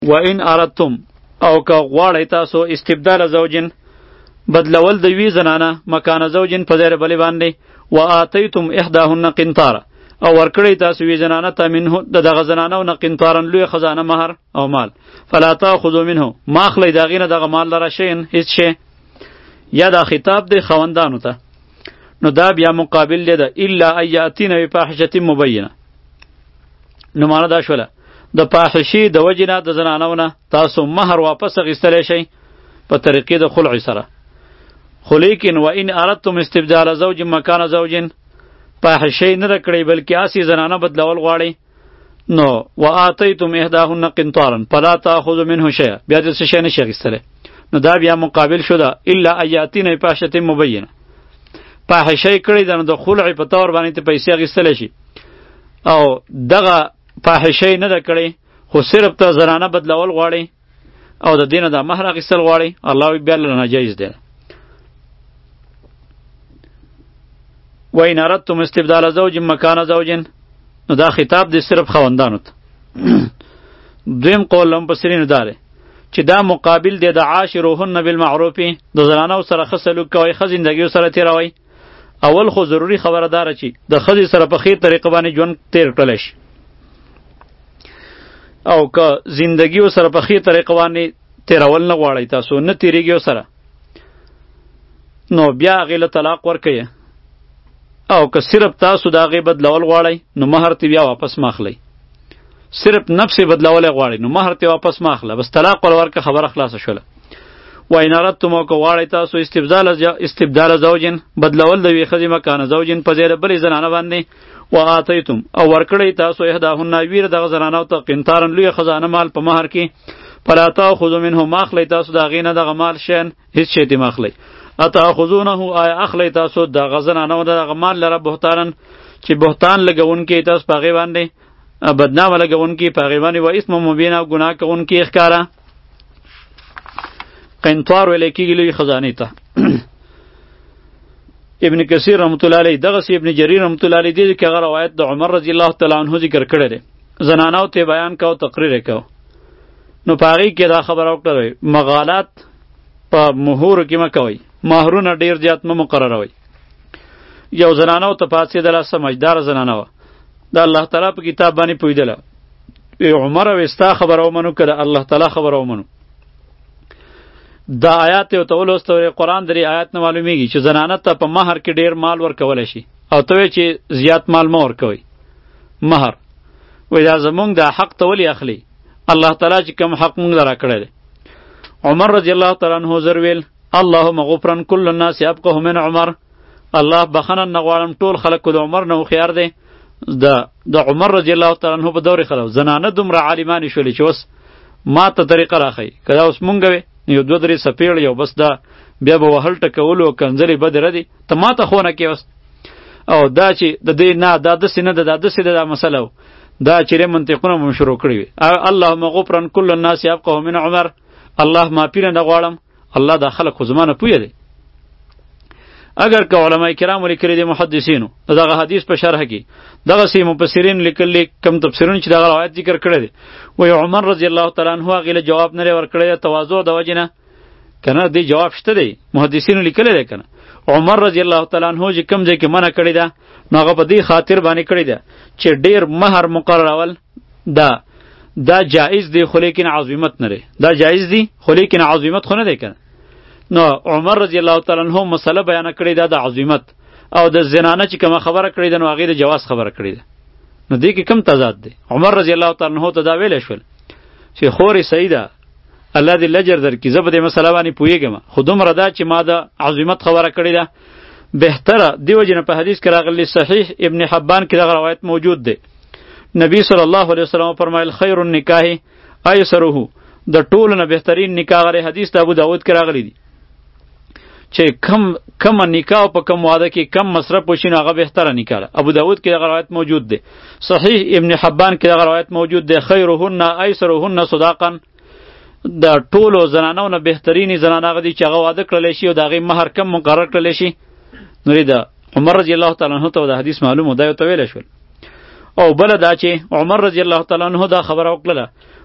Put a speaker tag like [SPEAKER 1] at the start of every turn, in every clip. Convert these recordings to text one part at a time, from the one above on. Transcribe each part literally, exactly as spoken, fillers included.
[SPEAKER 1] و ان اردتم او که غواړی تاسو استبدال زوجین بدلول د وی زنانه مکان زوجین په ځای بلې باندې و آتیتم احداهن قنطارا او ورکړی تاسو وی زنانه ته منه د دغه زنانو نه قنطارن لوی خزانه مهر او مال فلا تاخذوا منه ما خلی داغینه دغه مال لره شین هیڅ شی یا دا خطاب دی خوندانو ته نو دا بیا مقابل دی ده الا ایاتین بفاحشه مبینه نو معنا دا شوله د فاحشې د وجنه د زنانو نه تاسو مهر واپس اخیستلی شئ په طریقې د خلع سره خو لیکن و ان اردتم استبدال زوج مکان زوج فاحشې نه ده کړې بلکې اسی زنانه بدلول غواړئ نو و آتیتم احداهن قنطارا فلا تاخذوا منه شیئا بیا دې څه شی نشئ اخیستلی نو دا بیا مقابل شو ده الا ایاتین بفاحشه مبینه فاحشې کړې ده نو د خلع په طور باندې ته پیسې اخیستلی شي او دغه فاحشې نه ده کړې خو صرف ته زنانه بدلول غواړي او د دینه د مهر اخیستل غواړي الله بیا له ناجایز دی و ان اردتم استبدال زوج مکان زوج نو دا خطاب دی صرف خوندانو ته دویم قول هم پسرینو داره چې دا مقابل دی د عاشروهن بالمعروف د زنانو سره ښه سلوک کوئ ښه زندګي سره تیروئ اول خو ضروری خبره داره چې د ښځې سره په ښې طریقه باندې ژوند تیر کړلی شي او که زندگی سره په ښې طریقه باندې تیرول نه غواړئ تاسو نه تیریږي سره نو بیا هغې له طلاق ورکوئ او که صرف تاسو د هغې بدلول غواړئ نو مهر تی بیا واپس ماخلئ صرف نفس بدلولی غواړئ نو مهر تی واپس ماخله بس طلاق ول ورکه خبره خلاصه شوله و ان اردتم او که غواړئ تاسو استبدال استبدال زوجین بدلول د یوې ښځې مکانه زوجین په ځای د بلې زنانه باندې و آتیتم او ورکړی تاسو احداهن ویر دغه زنانو ته قنطارن لوی خزانه مال په مهر کې فلا تاخذوا منه ماخلی تاسو د هغې نه دغه مال شین هیڅ شی تی ماخلی اتاخذونه آیا اخلی تاسو دغه زنانو دغه مال لره بهتانن چې بهتان لګونکي تاسو په هغې باندې بدنامه لګونکي په هغې باندې و اسم مبین او ګناه کوونکي ښکاره قنطار ویلی کېږي لوی خزانې ته ابن کثیر رحمت الله علیه دغه سی ابن جریر رحمت الله علیه دی چې هغه روایت د عمر رضی الله تعالی عنہ ذکر کړی دی زنانو ته بیان کاو تقریر کاو نو پاغي کې دا خبر وکړی مغالات په مهور کې مکوي مہرونه ډیر زیات مو مقرروي یو زنانو ته پاتې دله سمجدار زنانه و د الله تعالی په کتاب باندې پویدله عمر وستا خبر او منو کړه الله تعالی خبر او منو دا آیات یو تولو استوری قرآن دری آیات نه معلومیږي چې زنانه ته په مهر کې ډیر مال ورکولی شي او ته چې زیات مال مه ورکوئ مهر وایي دا زمونږ دا حق ته ولې اخلي الله تعالی چې کوم حق مونږ له راکړی دی عمر رضی الله تعالی عنه زر ویل اللهم غفرا کل الناس ابقه من عمر الله بخنه نه غواړم ټول خلک د عمر نه هوښیار دی د د عمر رضی الله تعالی عنه په دور خلک زنانه دومره عالمانې شولې چې اوس ما ته طریقه راښیي که دا اوس مونږ وې یو دوه درې سپېړ یو بس دا بیا به وهل ټکولو او کنځلې بدې ردې ته ما ته خونه کې اوس او دا چې د دې نه دا داسې نه ده دا داسې ده دا مسله و دا چیرې منطقونه مو شروع کړي وي اللهم غفرا کل الناس ابقه من عمر الله معافي نه غواړم الله دا خلک خو زما نه پوهه دی اگر که علماء کرام لیکلي دي محدثینو دغه حدیث په شرح کې دغسې مفسرین لیکلي کم تفسیرونه چې دغه روایت ذکر کړی دی وایي عمر رضی الله تعالی عنه هغې له جواب نه دی ورکړی دی تواضع د وجې نه که نه دی جواب شته دی محدثینو لیکلی دی که نه عمر رضی الله تعالی عنه چې کوم ځای کې منع کړې ده نو هغه په دې خاطر باندې کړې ده چې ډېر مهر مقررول دا دا جایز دی خو لیکن عظمت نه دی دا جایز دی خو لیکن عظمت خو نه دی که نه نو عمر رضی الله تعالی عنہ مسله بیان کړی دا د عظمت او د زنانه چې کومه خبره کړی ده نو هغې د جواز خبره کړی ده نو دې کې کم تضاد دی عمر رضی الله تعالی عنہ ته دا ویلی شول چې خورې صحیح ده الله دې لجر درکړي زه په دې مسله باندې پوهېږم خو دومره ده چې ما د عظمت خبره کړې ده بهتره دې وجې نه په حدیث کې راغلی صحیح ابن حبان کې دغه روایت موجود دی نبی صلی الله علیه وسلم فرمایل خیر النکاح ایسره د ټولو نه بهترین نکاح غره حدیث د ابو داود کې راغلی دی چې کم کم نکاح په کم واده کې کم مصرف وشي نو هغه بهتره نکاح ده ابو داود کې دغه روایت موجود دی صحیح ابن حبان کې دغه روایت موجود دی خیرهن ایسرهن صداقا د ټولو زنانو نه بهترینې زنانه هغه دي چې هغه واده کړلی شي او د هغې مهر کم مقرر کړلی شي نو د عمر رضی الله تعالی عنه ته د حدیث معلوم و دا یو ته ویلی شول او بله دا چې عمر رضی الله تعالی عنه دا خبره وکړله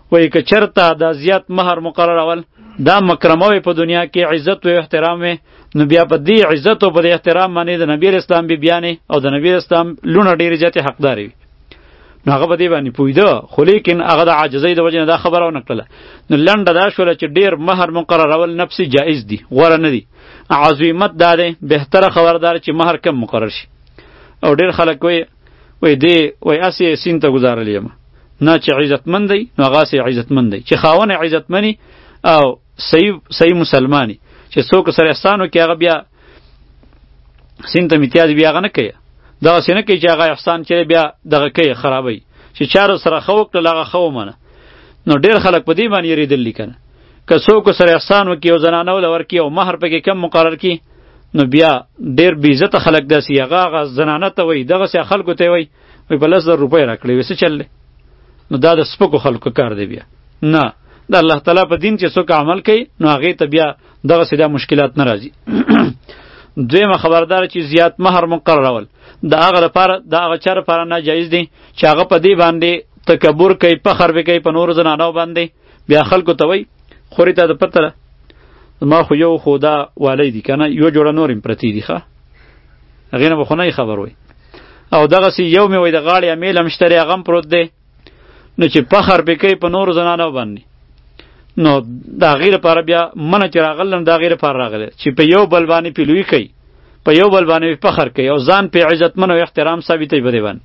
[SPEAKER 1] وای که چرته دا زیات مہر مقررول دا مکرمه وي په دنیا کې عزت او احترام وي نو بیا په دې عزت او په دې احترام باندې د نبی اسلام بی بیانې او د نبی اسلام لونه ډېر زیات حقدار وي نو هغه په دې باندې پویده خو لیکن هغه د عاجزۍ د وجې نه دا خبره ونه کړله نو لنډه دا شوله چې ډېر مهر مقررول نفسي جایز دي غوره نه دي عظیمت دا دی بهتره خبردار چې مهر کم مقرر شي او ډېر خلک وایي وایي دې وایي هسې سین ته ګزارلی یم نه چې عزتمند دی نو هغه هسې عزتمند دی چې خاوند عزتمني او صحیح صحیح مسلمانی چې څوک سره احسان وکړي هغه بیا سین ته امتیاز بیا هغه نه کوي دغسې نه کوي چې هغه احسان چې بیا دغه کوي خرابوي چې چا سره ښه وکړل هغه ښه ومنه نو ډېر خلک په دې باندې یېرېدلي که نه که څوک سره احسان وکړي او زنانه وله ورکړي او مهر پکې کم مقرر کړي نو بیا ډېر بېعزته خلک داسې هغه هغه زنانه ته وایي دغسې خلکو ته یې وایي وایي په لس زر روپۍ راکړې وایي څه چل دی نو دا د سپکو خلکو کار دی بیا نه د الله تعالی په دین چې څوک عمل کوي نو هغې ته بیا دغسې دا مشکلات نه راځي دویمه خبردار چې زیات مهر مقررول د هغه لپاره د هغه چا لپاره ناجایز دی چې هغه په دې باندې تکبر کوي فخر به کوي په نورو زنانو باندې بیا خلکو ته وایي خورې ته د پته ده ما خو یو خو دا والی دي که نه یو جوړه نور یم پرتې دي ښه هغې نه به خو نه خبر وایي او دغسې یو مې وایي د غاړې امیل هم شته دی هغه هم پروت دی نو چې فخر به کوي په نورو زنانو باندې نو د هغې لپاره بیا منه چې راغلی د هغې لپاره راغلی چې په یو بل باندې پیلوي کوي په یو بل باندې فخر کوي او ځان په عزتمن او احترام ثابتوي په دې باندې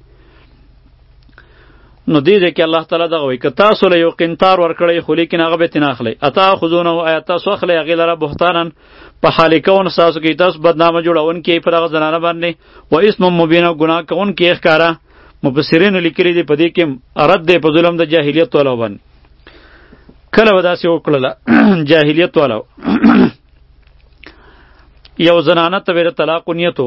[SPEAKER 1] نو دې دی کې الله تعالی دغه وایي که تاسو له یو قنطار ورکړئ خو لیکن هغه بېرته نه اخلئ اتاخذونه آیا تاسو اخلئ هغې لره بهتانا په حالې کون ستاسو کې تاسو بدنامه جوړونکي په دغه زنانه باندې و اسم مبین او ګناه کوونکي یې ښکاره مفسرینو لیکلي دي په دې کې رد دی په ظلم د جاهلیت والاو باندې کله به داسې وکړله جاهلیت والاو یو زنانه ته به د طلاق نیتو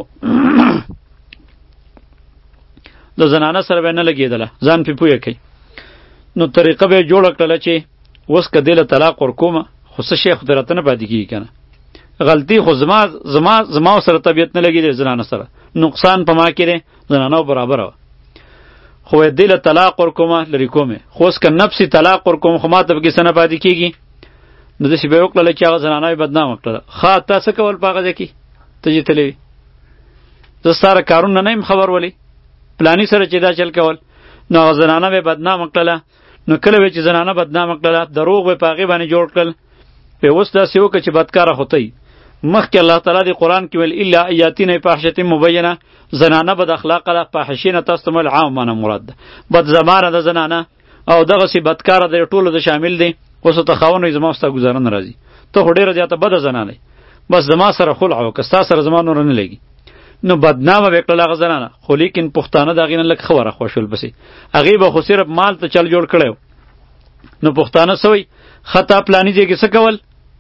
[SPEAKER 1] د زنانه سره به نه لګېدله ځان پې پویه کوي نو طریقه به یې جوړه کړله چې اوس که دې له طلاق ورکومه خو څه شی خو دې راته نه پاتې کېږي که نه غلطي خو زما زما زما سره طبیعت نه لګېدی زنانه سره نقصان په ما کې دی زنانه برابره وه خو دې له طلاق ورکومه لرې کومې خو اوس که نفسي طلاق ورکوم خو ما ته پکې څه نه پاتې کېږي نو داسې به یې وکړله چې هغه زنانه یې بدنامه کړله ښه تا څه کول په هغه ځای کې ته چې تللی وي زه ستا کارونه نه یم خبر ولی پلانی سره چې دا چل کول نو هغه زنانه به بدنامه کړله نو کله به چې زنانه بدنامه کړله دروغ به په هغې باندې جوړ کړل به اوس داسې وکړه چې بدکاره خو ته مخکې الله تعالی د قرآن کې ویل الا ایاتین فاحشة مبینه زنانه بد اخلاقه ده فاحشې نه تاسو ته مل عام معنی مراد ده بد زمانه ده زنانه او دغسې بدکاره ده ټولو د شامل دی اوس ته خاوند وایي زما ستا ګزاره نه راځي ته خو ډېره زیاته بده زنانه بس زما سره خلع وکړه ستا سره زما نور نه لګي نو بدنامه به کړله هغه زنانه خو لیکن پښتانه د هغې نه لږ ښه ورخوښول پسې هغې به خو صرف مال ته چل جوړ کړی نو پښتانه څه وایي ښه تا پلاني ځای کې څه کول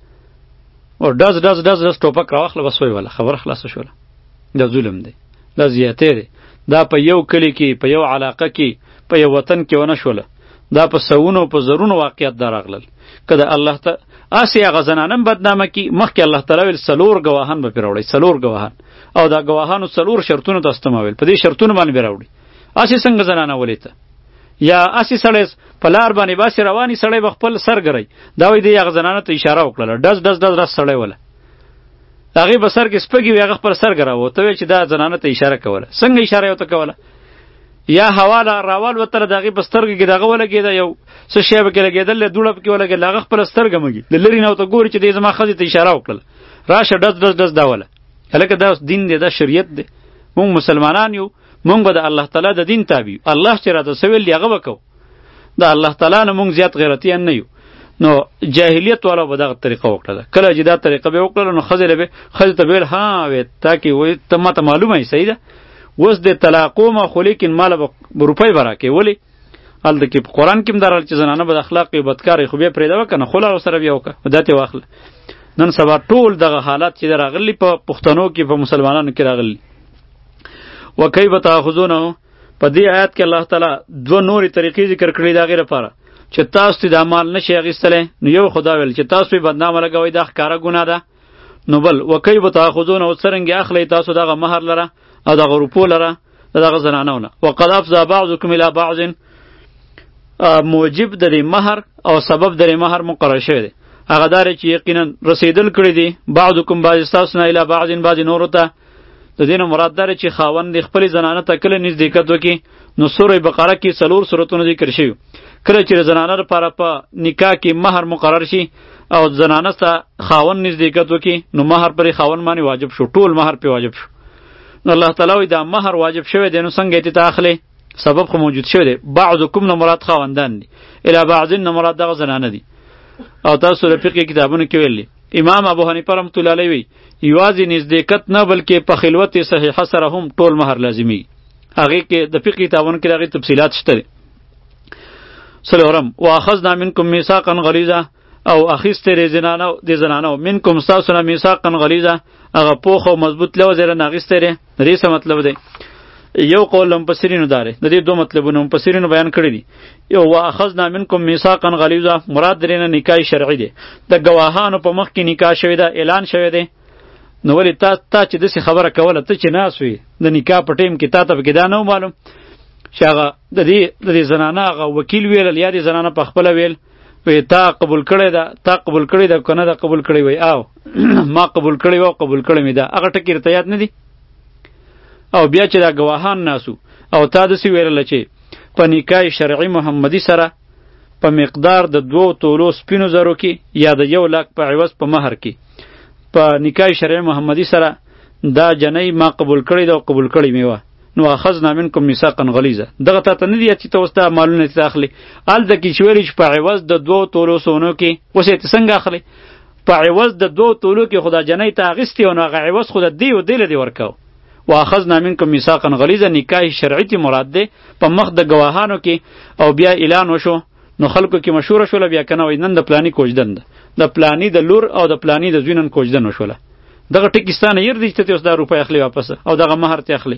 [SPEAKER 1] او ډز ډز ډز ډز ټوپک راواخله بس وایي واله خبره خلاصه شوله دا ظلم دی دا زیاتې دی دا په یو کلي کې په یو علاقه کې په یو وطن کې ونه شوله دا په سوونو په زرونو واقعیت دا راغلل که د الله ته هسې هغه زنانه هم بدنامه کي مخکې الله تعالی ویل څلور ګواهان به پرې راوړئ څلور ګواهان او دا ګواهانو څلور شرطونو تاسو ته ما ویل په دې شرطونو باندې به راوړي هسې څنګه زنانه ولې ته یا هسې سړی په لار باندې باسې رواني سړی به خپل سر ګرئ دا وایي دی هغه زنانه ته اشاره وکړله ډز ډز ډز ډز سړی وله هغې به سر کې سپږې وي هغه خپل سر ګراوه ته وایې چې دا زنانه ته اشاره کوله څنګه اشاره یې ورته کوله یا هوا راوال وتله د هغې په سترګو کې د هغه ولګېده یو څه شی پکې لګېدل دی دوړه پکې ولګېدله هغه خپله سترګه مږي د لرې نه ورته ګوري چې دی زما ښځې ته اشاره وکړله راشه ډز ډز ډز دا وله هلکه دا دین دی دا شریعت دی مونږ مسلمانان یو مونږ به د الله تعالی د دین تابع یو الله چې راته څه ویل دی هغه به کوو د الله تعالی نه مونږ زیات غیرتیان نه یو نو جاهلیت والا به دغه طریقه وکړله کله چې دا طریقه به وکړله نو ښځې له به ښځې ته به ویل ها وې تا کې وایي ته ما ته معلومه یې صحیح ده اوس د طلاقومه خو لیکن ماله به روپۍ به راکوې ولې هلته کې په قرآن کې هم دا راغلي چې زنانه بد اخلاقې بدکارې خو بیا پرېږده وکړه نه خله ورسره بیا وکړه دا ترې واخله نن سبا ټول دغه حالات چې راغلي په پښتنو کې په مسلمانانو کې راغلي وکیف تاخذونه په دې آیات کې الله تعالی دوه نورې طریقې ذکر کړي د هغې لپاره چې تاسو ته دا مال نشئ اخیستلی نو یو خو دا ویل چې تاسو یې بدنامه لګوئ دا ښکاره ګناه ده نو بل وکیف تاخذونه اوس څرنګې اخلئ تاسو دغه مهر لره او دغه روپو لره د دغه زنانو نه وقد افضى بعضکم الی بعض موجب د دې مہر او سبب د دې مہر مقرر شوی دی هغه دا چې یقینا رسیدل کړی دی بعضکم بعض استاسو نه الی بعض بعض نورو ته د دې نه مراد دا چې خاوند خپل زنانه ته کله نزدېکت وکړي نو سوره بقره کې څلور سورتونه ذکر شوي کله چې زنانه لپاره په نکاح کې مہر مقرر شي او زنانه ته خاوند نزدېکت وکړي نو مہر پرې خاوند باندې واجب شو ټول مہر پې واجب شو نو الله تعالی وایي دا مہر واجب شوی دی نو څنګه یې ته اخلې سبب خو موجود شوی دی بعضکم نه مراد خاوندان دي الی بعض نه مراد دغه زنانه دي او تاسو د فقه کتابونو کې ویلي امام ابو حنیفه رحمۃ اللہ علیه وی یوازې نزدېکت نه بلکې په خلوت صحیحه سره هم ټول مہر لازمي هغه کې د فقه کتابونو کې هغه تفصیلات شته سلورم واخذنا منکم میثاقا غلیظا او اخیستې زنانه د زنانه منکم تاسو نه میثاقا غلیظا هغه پوخ او مضبوط لو زره ناغستې لري څه مطلب دی یو قول مفسرینو داره د دې دوه مطلبونه مفسرینو بیان کړی دي یو واخذنا منکم میثاقا غلیظا مراد درینه نکاح شرعی دی د گواهانو په مخ کې نکاح شوی دا اعلان شوی دی نو ولی تا تا چې دسی خبره کوله ته چې ناس وي د نکاح په ټیم کې تا ته کې دا نه معلوم چې هغه د دې د دې زنانه هغه وکیل ویل یا د زنانه په خپل ویل وی تا قبول کړی دا تا قبول کړی دا کنه دا قبول کړی وی او ما قبول کړی و قبول کړی می دا هغه ټکی رته یاد نه دی او بیا چې دا گواهان ناسو او تا دسی ویل چې په نکاح شرعی محمدی سره په مقدار د دوه تولو سپینو زرو کې یا د یو لاک په عوض په مہر کې په نکاح شرعی محمدی سره دا جنۍ ما قبول کړی دا قبول کړی می و نو اخذنا منکم میثاقا غلیظا دغه ته نه دی چې تاسو ته مالونه تاخلي ال د کی شویل چې په عوض د دوه تولو سونو کې اوسې څنګه اخلي په عوض د دوه تولو کې خدا جنۍ ته اغستی او هغه عوض خدا دی او دی لدی ورکاو واخذنا منکم میثاقا غلیظا نکاح شرعی تی مراد ده په مخ د گواهانو کې او بیا اعلان وشو نو خلکو کې مشهور شول بیا کنه وینن د پلانی کوجدن د پلانی د لور او د پلانی د زوینن کوجدن وشوله دغه ټکستانه ير دي چې اوس دا روپۍ اخلي واپس او دغه مہر ته اخلي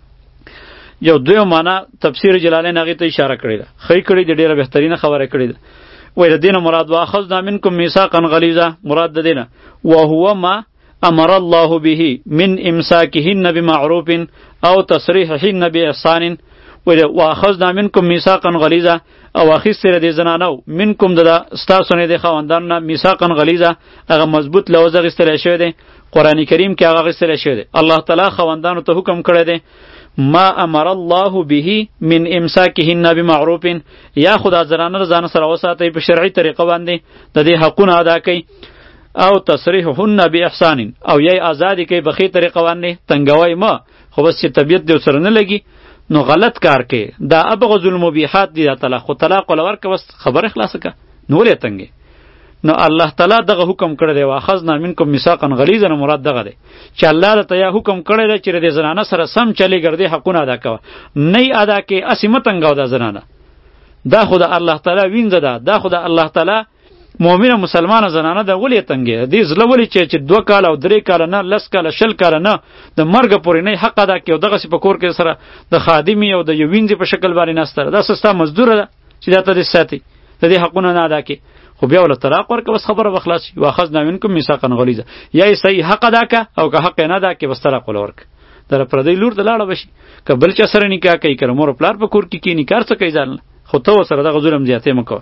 [SPEAKER 1] یو دوی معنا تفسیر جلالین هغه ته اشاره کړی ده خی کړی د ډیره بهترینه خبره کړی ده وای د دینه مراد واخذنا منکم میثاقا غلیظا مراد د دینه وهو ما امر الله به من امساکهن بمعروف او تصریحهن باحسان واخذنا منکم میثاقا غلیظا او اخیستره دې زنانو منکم د استاسو نه د خواندان نه میثاقا غلیظا هغه مضبوط لوزه غستل شوی دی قران کریم کې هغه غستل شوی دی الله تعالی خواندانو ته حکم کړی دی ما امر الله به من امساکهن بمعروف یا خدا زنانه ځان سره وساتي په شرعي طریقه باندې د دې حقونه ادا کوي او تصریحهن باحسان او یې آزادی کوي په خې طریقه باندې تنگوي ما خو بس چې طبیعت دې سره نه لګي نو غلط کار کوي دا ابغض المبیحات دی طلاق خو طلاق ولور که بس خبر خلاص کا نو لې تنګي نو الله تعالی دغه حکم کړی دی واخذنا منکم میثاقا غلیظا مراد دغه دی چې الله تعالی حکم کړی دی چې د زنانه سره سم چلی ګرځي حقونه ادا کوه نه ادا کې اسمه تنګاو د زنانه دا خدا الله تعالی وینځه ده دا خدا الله تعالی مؤمنه مسلمانه زنانه د ولې تنګي دې زله ولې چې چې دوه کال او درې کال نه لس کال شل کال نه د مرګ پورې نه حق ادا کوي دغه په کور کې سره د خادمي او د یو وینځي په شکل باندې نستره دا سستا مزدور ده چې دا ته ساتي د دې حقونه نه ادا کوي خو بیا ول طلاق ورکه بس خبره بخلاص واخذنا منکم میثاقا غلیظا یا صحیح حق ادا کا او که حق نه ادا کې بس طلاق ورک در پردی لور د لاړه بشي که بل چا سره نکاح کوي کړه مور پلار په کور کې کې نکاح څه کوي ځان خو ته سره د ظلم زیاتې مکو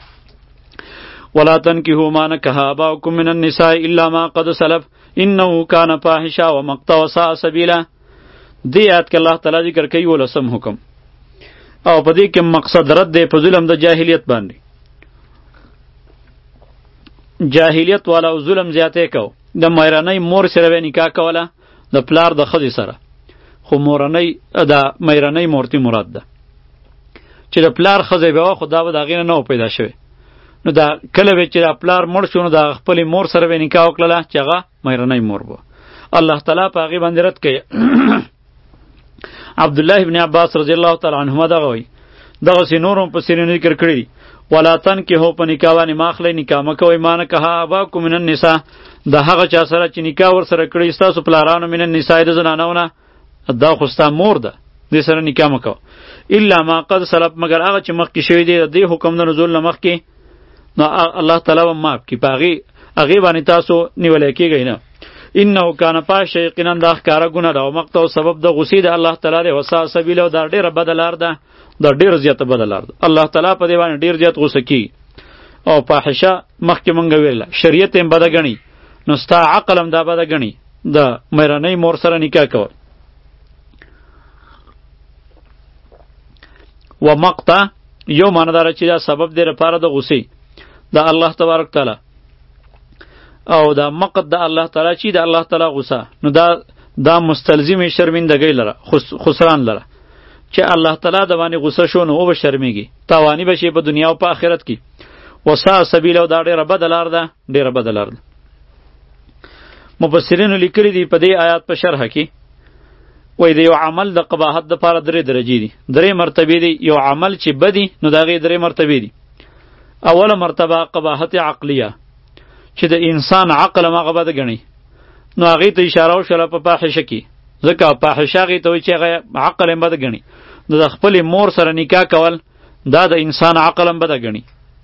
[SPEAKER 1] ولا تنكحوا ما نكح آباؤكم من النساء الا ما قد سلف انه كان فاحشا ومقتا وساء سبيلا دی آیت کې الله تعالی ذکر کوي ولسم حکم او په دې کې مقصد رد دی په ظلم د جاهلیت باندې جاهلیت والا ظلم زیاتې کو د مېرانې مور سره نکاح کوله د پلار د خځې سره خو مورنۍ د مېرانې مورتي مراد ده چې د پلار خځې به خدا به دغه نه پیدا شوه نو دا کله چې د پلار مړ شو نو د خپل مور سره به نکاح وکړه چې هغه مېرانې مور وو الله تعالی په هغه باندې رد کوي عبد الله ابن عباس رضی الله تعالی عنهما دغه وی دغه سينورم په سينو ذکر کړی ولا تن کې هو په نکاح باندې ماخلې نکاح مکوې مان که ابا کو من النساء د هغه چا سره چې نکاح ور سره کړی تاسو پلارانو من النساء د زنانونه دا خو ستا مور ده دې سره نکاح مکو الا ما قد سلف مگر هغه چې مخکې شوی دی د حکم د نزول نه مخکې نو الله تعالی و معاف کی پاغي هغه باندې تاسو نیولای کیږئ نه انه کان پاش یقینا دا ښکارا ګناه ده او مقته سبب د غصې د الله تعالی دی وسا سبیل او دا ډیره بدلار ده دا ډیر زیاته بدلار ده الله تعالی په دی باندې ډیر زیات غصه کی او فاحشه مخکې مونږ ویل شریعت هم بده غني نو ستا عقل هم دا بده غني د مېرنۍ مور سره نکاح کول و مقته یو معنی داره چې دا سبب دی لپاره د غصې د الله تبارک تعالی او دا مقت د الله تعالی چې د الله تعالی غصه نو دا دا مستلزم شرمندګۍ لره خسران لره چې الله تعالی د باندې غصه شو نو او به شرمېږي تاوانی بشي په دنیا او په آخرت کې وسا سبیل او دا ډیره بده لار ده ډیره بده لار ده مفسرینو لیکلي دي په دې آیات په شرحه کې وای د یو عمل د قباحت دپاره درې درجې دي درې مرتبې دي یو عمل چې بدي نو د هغې درې مرتبې دي اوله مرتبه قباحت عقلیه چې د انسان عقل هم هغه بده ګڼي نو هغې ته اشاره وشوله په فاحشه کې ځکه فاحشه هغې ته وایي چې هغه عقل هم بده ګڼي نو د خپلې مور سره نکاح کول دا د انسان عقل هم بده ګڼي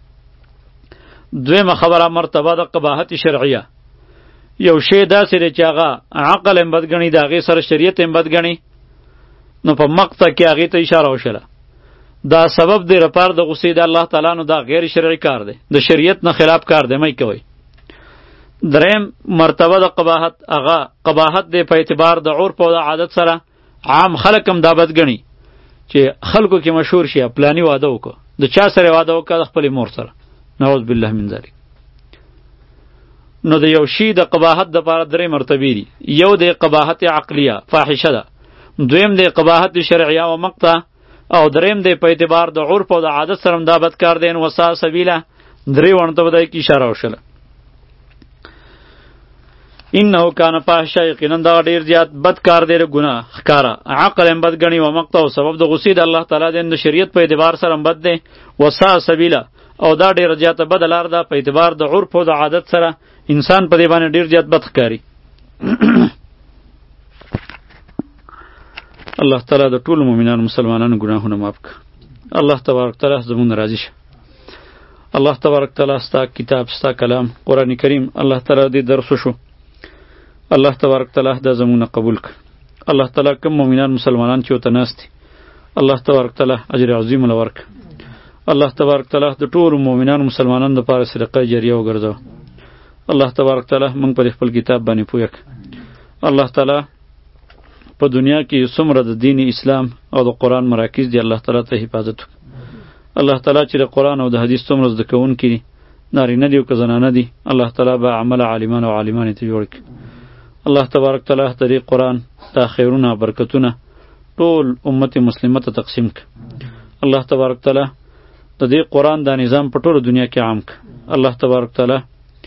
[SPEAKER 1] دویمه خبره مرتبه د قباحت شرعیه یو شی داسې دی چې هغه عقل هم بد ګڼي د هغې سره شریعت هم بد ګڼي نو په مقته کې هغې ته اشاره وشوله دا سبب دی لپاره د غصې د الله تعالی نو دا غیر شرعي کار دی د شریعت نه خلاف کار دی مه کوئ دریم مرتبه د قباحت هغه قباحت دی په اعتبار د عرف او د عادت سره عام خلک هم دا بد ګڼي چې خلکو کې مشهور شي پلانی واده وکړه د چا سره واده وکړه د خپلې مور سره نعوذ بالله من ذلک نو د یو شي د قباحت دپاره درې مرتبې دي یو د قباحت عقلیه فاحشه ده دویم د قباحت شرعیه و مقته او دریم د په اعتبار د عرف او د عادت سره دا بد کار دی وسا سبیله درې ورته په دای کې اشاره وشله انه کان فاحشه یقینا دا ډیر زیات بد کار دی ګناه ښکارا عقل هم بد ګڼي و مقته او سبب د غصې د الله تعالی د شریعت په اعتبار سره بد دی وسا سبیله او دا ډیر زیاته بد لار ده په اعتبار د عرف او د عادت سره انسان په دې باندې ډیر زیات بد ښکاري الله تعالی د ټولو مؤمنانو مسلمانانو ګناهونه معاف کړه الله تبارک تعالی زموږ راضي شه الله تبارک تعالی ستا کتاب ستا کلام قرآن کریم الله تعالی دې درس وشو الله تبارک تعالی دا زموږ قبول کړه الله تعالی کوم مؤمنان مسلمانان چې ورته ناست دي الله تبارک تعالی اجر عظیم له ورکړه الله تبارک تعالی د ټولو مؤمنانو مسلمانانو لپاره صدقه جاریه وګرځوه الله تبارک تعالی موږ په خپل کتاب باندې پوه کړه الله تعالی په دنیا کې څومره د دین اسلام او د قرآن مراکز دي الله تعالی ته حفاظت وکړه الله تعالی چې د قرآن او د حدیث څومره زده کوونکي دي نارینه دي او که زنانه دي الله تعالی به عمل عالمان او عالمانې ته جوړ کړي الله تبارک تعالی د دې قرآن دا خیرونه برکتونه ټول امت مسلمه ته تقسیم کړه الله تبارک تعالی د دې قرآن دا نظام په ټوله دنیا کې عام کړه الله تبارک تعالی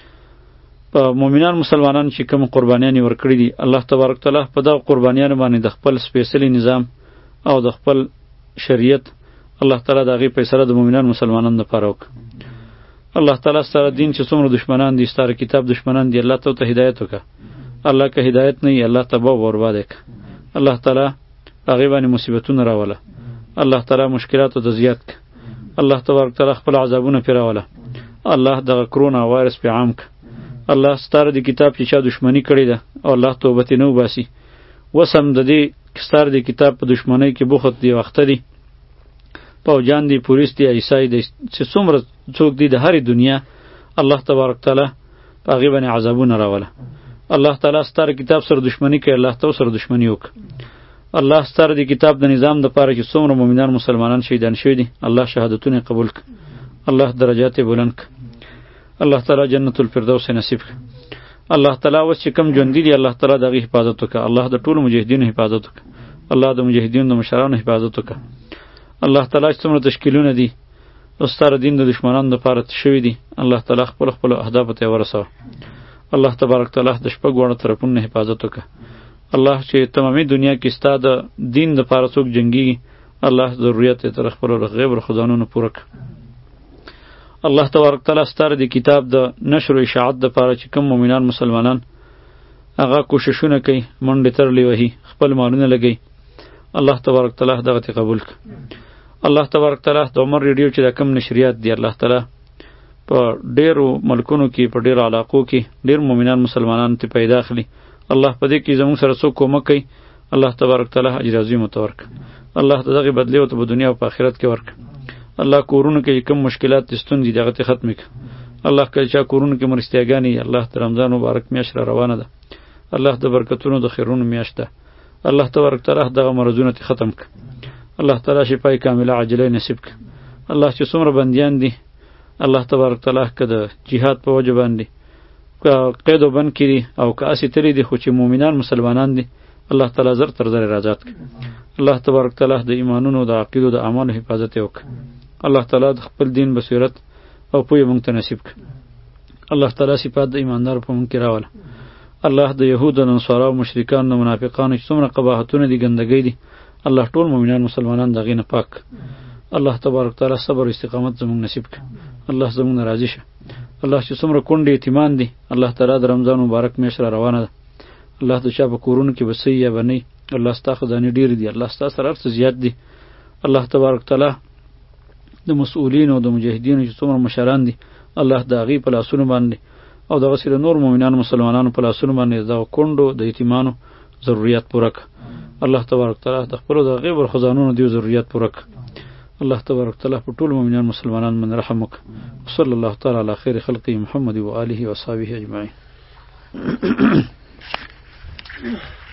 [SPEAKER 1] په مؤمنان مسلمانان چې کوم قربانیانې ورکړي دي الله تبارک تعالی په دغه قربانیانو باندې د خپل سپیڅلی نظام او د خپل شریعت الله تعالی د هغې فیصله د مؤمنان مسلمانانو دپاره وکړه الله تعالی ستاره دین چې څومره دشمنان دي ستاره کتاب دشمنان دي الله ته هدایت وکړه الله که هدایت نه وي الله تباه و برباد کړه الله تعالی هغې باندې مصیبتونه راوله الله تعالی مشکلاتو ته زیات کړه الله تبارک تعالی خپل عذابونه پرې راوله الله دغه کرونا وایرس پې عام کړه الله ستاره د کتاب چې چا دشمنی کړې ده او الله توبه ترې نه وباسي اوس هم د دې ستاره د کتاب په دشمنۍ کې بوخت دی وخته دي پوجان دي پولیس دي عیسای دي چې څومره څوک دي د هرې دنیا الله تبارک تعالی په هغې باندې عذابونه راوله الله تعالی ستاره کتاب سره دشمنی کوي الله ته سره دشمنی وکړه الله ستاره د کتاب د نظام دپاره چې څومره مؤمنان مسلمانان شهیدان شوي دي الله شهادتونه قبول کړه الله درجات یې بلند کړه الله تعالی جنت الفردوس نصیب کړه الله تعالی اوس چې کم ژوندي دي الله تعالی د هغې حفاظت وکړه الله د ټولو مجاهدینو حفاظت وکړه الله د مجاهدینو د مشرانو حفاظت وکړه الله تعالی چې څومره تشکیلونه دي ستاره دین د دشمنانو دپاره شوي دي الله تعالی خپلو خپلو اهدافو ته یې ورسوه الله تبارک تعالی د شپږ واړو طرفونو نه حفاظت وکړه الله چې تمامي دنیا کې ستا د دین دپاره څوک جنګېږي الله ضرورت یې تر خپلو غیب و خزانونو پوره کړه الله تبارک تعالی ستاره د کتاب د نشر و اشاعت دپاره چې کوم مؤمنان مسلمانان هغه کوششونه کوي منډې ترلې وهي خپل مالونه لګوي الله تبارک تعالی دغه ته قبول کړه الله تبارک تعالی د عمر ریډیو چې د کم نشریات دی الله تعالی په ډیرو ملکونو کې په ډیرو علاقو کې ډیر مؤمنان مسلمانان ته پیدا اخلي الله په دې کې زموږ سره څوک کومک کوي الله تبارک تعالی اجر عظیم ورکړي الله ته دغه بدلی او په دنیا او په آخرت کې ورکړي الله کورونو کې کوم مشکلات دستون دي دغه ته ختم کړي الله کله چې کورونو کې مرستیاګانی الله ته رمضان مبارک میاشت را روانه ده الله د برکتونو د خیرونو میاشت ده الله تبارک تعالی دغه مرزونه ته ختم کړي الله تعالی شفای کامله عاجله نصیب کړي الله چې څومره بندیان دي الله تبارک تعالی کده jihad په وجه باندې قید وبند کړي او که اسی تری دي خو چې مؤمنان مسلمانان دي الله تعالی زر تر زر راجات کړي الله تبارک تعالی د ایمانونو د عقیدو د اعمالو حفاظت وکړي الله تعالی د خپل دین بصیرت او پوهه مونږ ته نصیب کړي الله تعالی صفات د ایماندار په مونږ کې راوله الله د یهود او نصارا او مشرکان او منافقانو چې څومره قباحتونه دي ګندګۍ دي الله ټول مؤمنان مسلمانان دغې نه پاک الله تبارک تعالی صبر او استقامت زموږ نصیب کړي الله زموږ نه راضي شه الله چې څومره کونډې یتیمان دي الله تعالی د رمضان مبارک میاشت را روانه ده الله د چا په کورونو کې بسې یا بنی الله ستا خزانې ډېرې دي الله ستا سره هر څه زیات دي الله تبارک تعالی د مسؤلین او د مجاهدینو چې څومره مشران دي الله د هغې په لاسونو باندې او دغسې د نور مؤمنانو مسلمانانو په لاسونو باندې دغه کونډو د یتیمانو ضرورت پوره کړه الله تبارک تعالی د خپلو د غیب خزانونو دیو ضرورت پوره کړه الله تبارک تعالی په ټول مؤمنان مسلمانان باندې رحم وکړه صلی الله تعالی علی خیر خلقه محمد و آله و صحبه اجمعین